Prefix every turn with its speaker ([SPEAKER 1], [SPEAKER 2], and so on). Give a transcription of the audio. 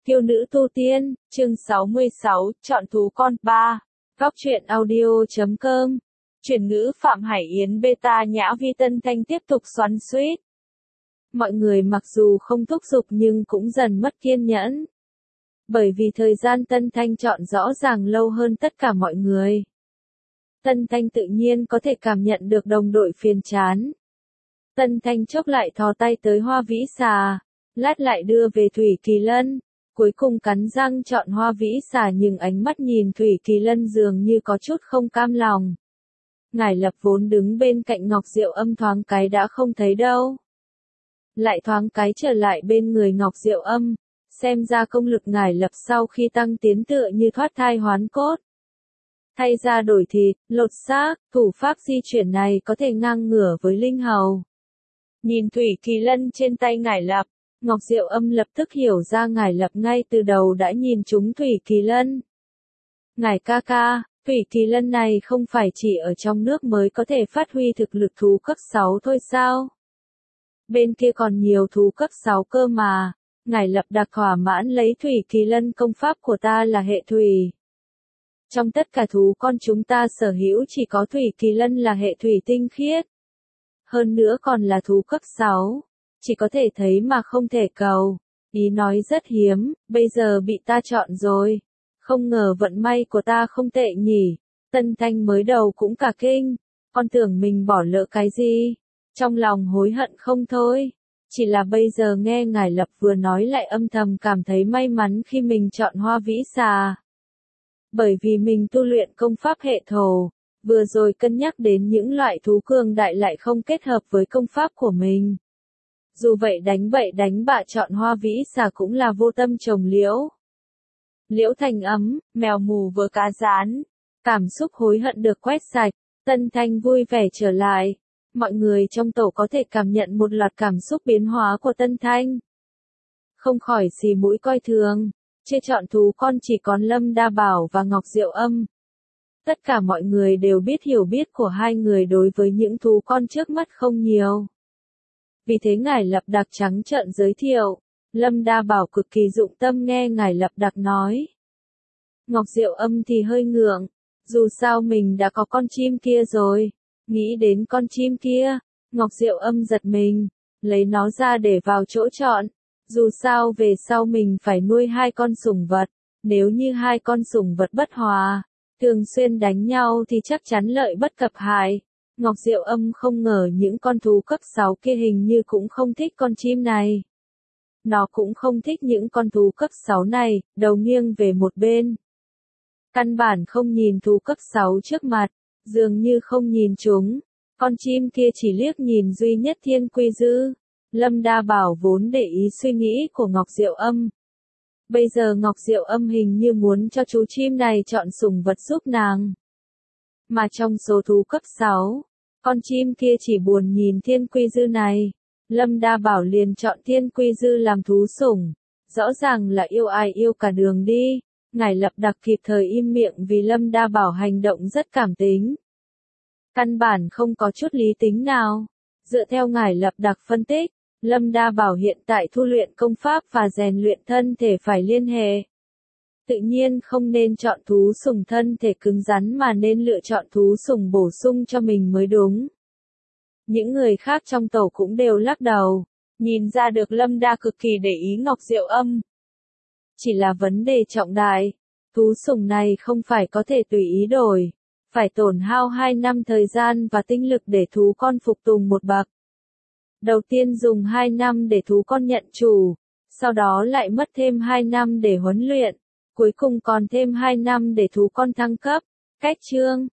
[SPEAKER 1] Kiêu nữ tu tiên, chương 66, chọn thú con 3. Góc truyện audio.com. Chuyển ngữ Phạm Hải Yến beta Nhã Vi Tân Thanh tiếp tục xoắn xuýt. Mọi người mặc dù không thúc giục nhưng cũng dần mất kiên nhẫn. Bởi vì thời gian Tân Thanh chọn rõ ràng lâu hơn tất cả mọi người. Tân Thanh tự nhiên có thể cảm nhận được đồng đội phiền chán. Tân Thanh chốc lại thò tay tới Hoa Vĩ Xà, lát lại đưa về Thủy Kỳ Lân. Cuối cùng cắn răng chọn Hoa Vĩ Xà nhưng ánh mắt nhìn Thủy Kỳ Lân dường như có chút không cam lòng. Ngải Lập vốn đứng bên cạnh Ngọc Diệu Âm thoáng cái đã không thấy đâu. Lại thoáng cái trở lại bên người Ngọc Diệu Âm, xem ra công lực Ngải Lập sau khi tăng tiến tựa như thoát thai hoán cốt. Thay ra đổi thịt, lột xác, thủ pháp di chuyển này có thể ngang ngửa với Linh Hầu. Nhìn Thủy Kỳ Lân trên tay Ngải Lập, Ngọc Diệu Âm lập tức hiểu ra Ngải Lập ngay từ đầu đã nhìn trúng Thủy Kỳ Lân. Ngải ca ca, Thủy Kỳ Lân này không phải chỉ ở trong nước mới có thể phát huy thực lực thú cấp 6 thôi sao? Bên kia còn nhiều thú cấp 6 cơ mà. Ngải Lập đặc thỏa mãn lấy Thủy Kỳ Lân, công pháp của ta là hệ thủy. Trong tất cả thú con chúng ta sở hữu chỉ có Thủy Kỳ Lân là hệ thủy tinh khiết. Hơn nữa còn là thú cấp 6. Chỉ có thể thấy mà không thể cầu. Ý nói rất hiếm, bây giờ bị ta chọn rồi. Không ngờ vận may của ta không tệ nhỉ. Tân Thanh mới đầu cũng cả kinh. Con tưởng mình bỏ lỡ cái gì. Trong lòng hối hận không thôi. Chỉ là bây giờ nghe Ngải Lập vừa nói lại âm thầm cảm thấy may mắn khi mình chọn Hoa Vĩ Xà. Bởi vì mình tu luyện công pháp hệ thổ. Vừa rồi cân nhắc đến những loại thú cường đại lại không kết hợp với công pháp của mình. Dù vậy đánh bậy đánh bạ chọn Hoa Vĩ Xà cũng là vô tâm trồng liễu. Liễu thành ấm, mèo mù vớ cá rán. Cảm xúc hối hận được quét sạch, Tân Thanh vui vẻ trở lại. Mọi người trong tổ có thể cảm nhận một loạt cảm xúc biến hóa của Tân Thanh. Không khỏi xì mũi coi thường, chê chọn thú con chỉ còn Lâm Đa Bảo và Ngọc Diệu Âm. Tất cả mọi người đều biết hiểu biết của hai người đối với những thú con trước mắt không nhiều. Vì thế Ngải Lập Đặc trắng trợn giới thiệu, Lâm Đa Bảo cực kỳ dụng tâm nghe Ngải Lập Đặc nói. Ngọc Diệu Âm thì hơi ngượng, dù sao mình đã có con chim kia rồi. Nghĩ đến con chim kia, Ngọc Diệu Âm giật mình, lấy nó ra để vào chỗ chọn. Dù sao về sau mình phải nuôi hai con sủng vật, nếu như hai con sủng vật bất hòa, thường xuyên đánh nhau thì chắc chắn lợi bất cập hại. Ngọc Diệu Âm không ngờ những con thú cấp 6 kia hình như cũng không thích con chim này. Nó cũng không thích những con thú cấp 6 này, đầu nghiêng về một bên. Căn bản không nhìn thú cấp 6 trước mặt, dường như không nhìn chúng. Con chim kia chỉ liếc nhìn duy nhất Thiên Quy Dư. Lâm Đa Bảo vốn để ý suy nghĩ của Ngọc Diệu Âm. Bây giờ Ngọc Diệu Âm hình như muốn cho chú chim này chọn sủng vật giúp nàng. Mà trong số thú cấp 6, con chim kia chỉ buồn nhìn Thiên Quy Dư này. Lâm Đa Bảo liền chọn Thiên Quy Dư làm thú sủng. Rõ ràng là yêu ai yêu cả đường đi. Ngải Lập Đặc kịp thời im miệng vì Lâm Đa Bảo hành động rất cảm tính. Căn bản không có chút lý tính nào. Dựa theo Ngải Lập Đặc phân tích, Lâm Đa Bảo hiện tại tu luyện công pháp và rèn luyện thân thể phải liên hệ. Tự nhiên không nên chọn thú sủng thân thể cứng rắn mà nên lựa chọn thú sủng bổ sung cho mình mới đúng. Những người khác trong tổ cũng đều lắc đầu, nhìn ra được Lâm Đa cực kỳ để ý Ngọc Diệu Âm. Chỉ là vấn đề trọng đại, thú sủng này không phải có thể tùy ý đổi, phải tổn hao 2 năm thời gian và tinh lực để thú con phục tùng một bậc. Đầu tiên dùng 2 năm để thú con nhận chủ, sau đó lại mất thêm 2 năm để huấn luyện, cuối cùng còn thêm 2 năm để thú con thăng cấp. Cách chương,